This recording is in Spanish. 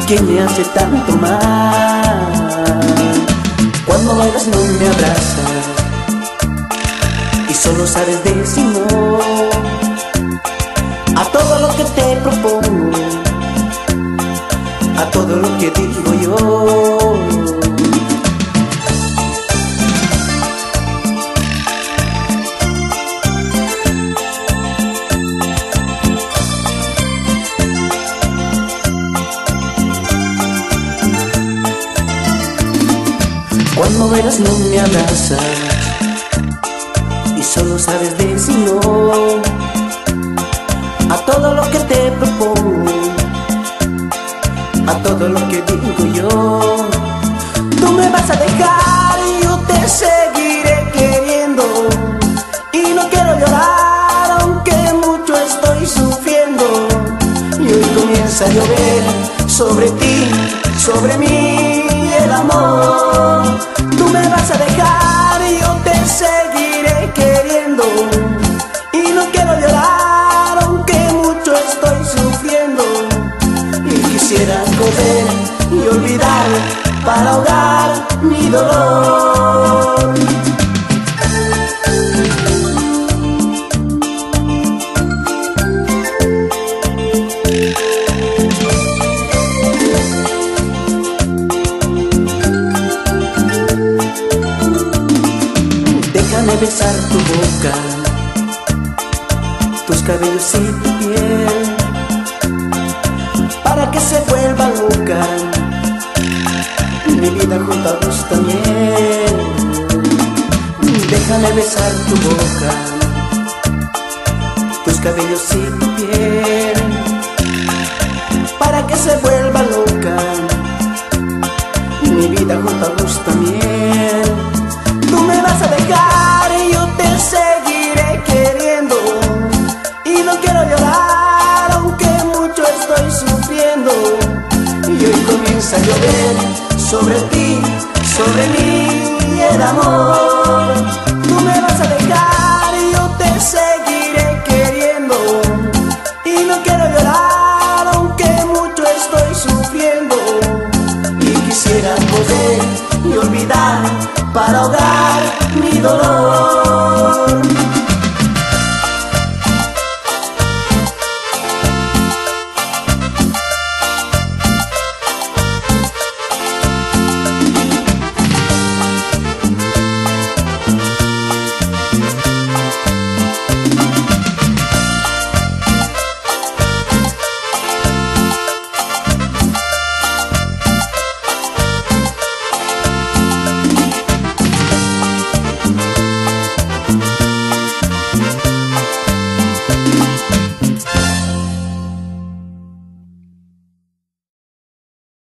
que me hace tanto mal. Cuando bailas no me abrazas y solo sabes decir no a todo lo que te propongo, a todo lo que digo yo. Cuando bailas no me abrazas y solo sabes decir no a todo lo que te propongo, a todo lo que digo yo. Tú me vas a dejar y yo te seguiré queriendo, y no quiero llorar aunque mucho estoy sufriendo. Y hoy comienza a llover sobre ti, sobre mí el amor. Tú me vas a dejar y yo te seguiré queriendo, y no quiero llorar aunque mucho estoy sufriendo. Y quisiera correr y olvidar para ahogar mi dolor. Déjame besar tu boca, tus cabellos y tu piel, para que se vuelva loca mi vida junto a vos también. Déjame besar tu boca, tus cabellos y tu piel, para que se vuelva loca mi vida junto a vos también. Tú me vas a dejar y yo te seguiré queriendo, y no quiero llorar aunque mucho estoy sufriendo. Y hoy comienza a llover sobre ti, sobre mí el amor. Tú me vas a dejar y yo te seguiré queriendo, y no quiero llorar aunque mucho estoy sufriendo. Y quisiera poder y olvidar para ahogar mi dolor.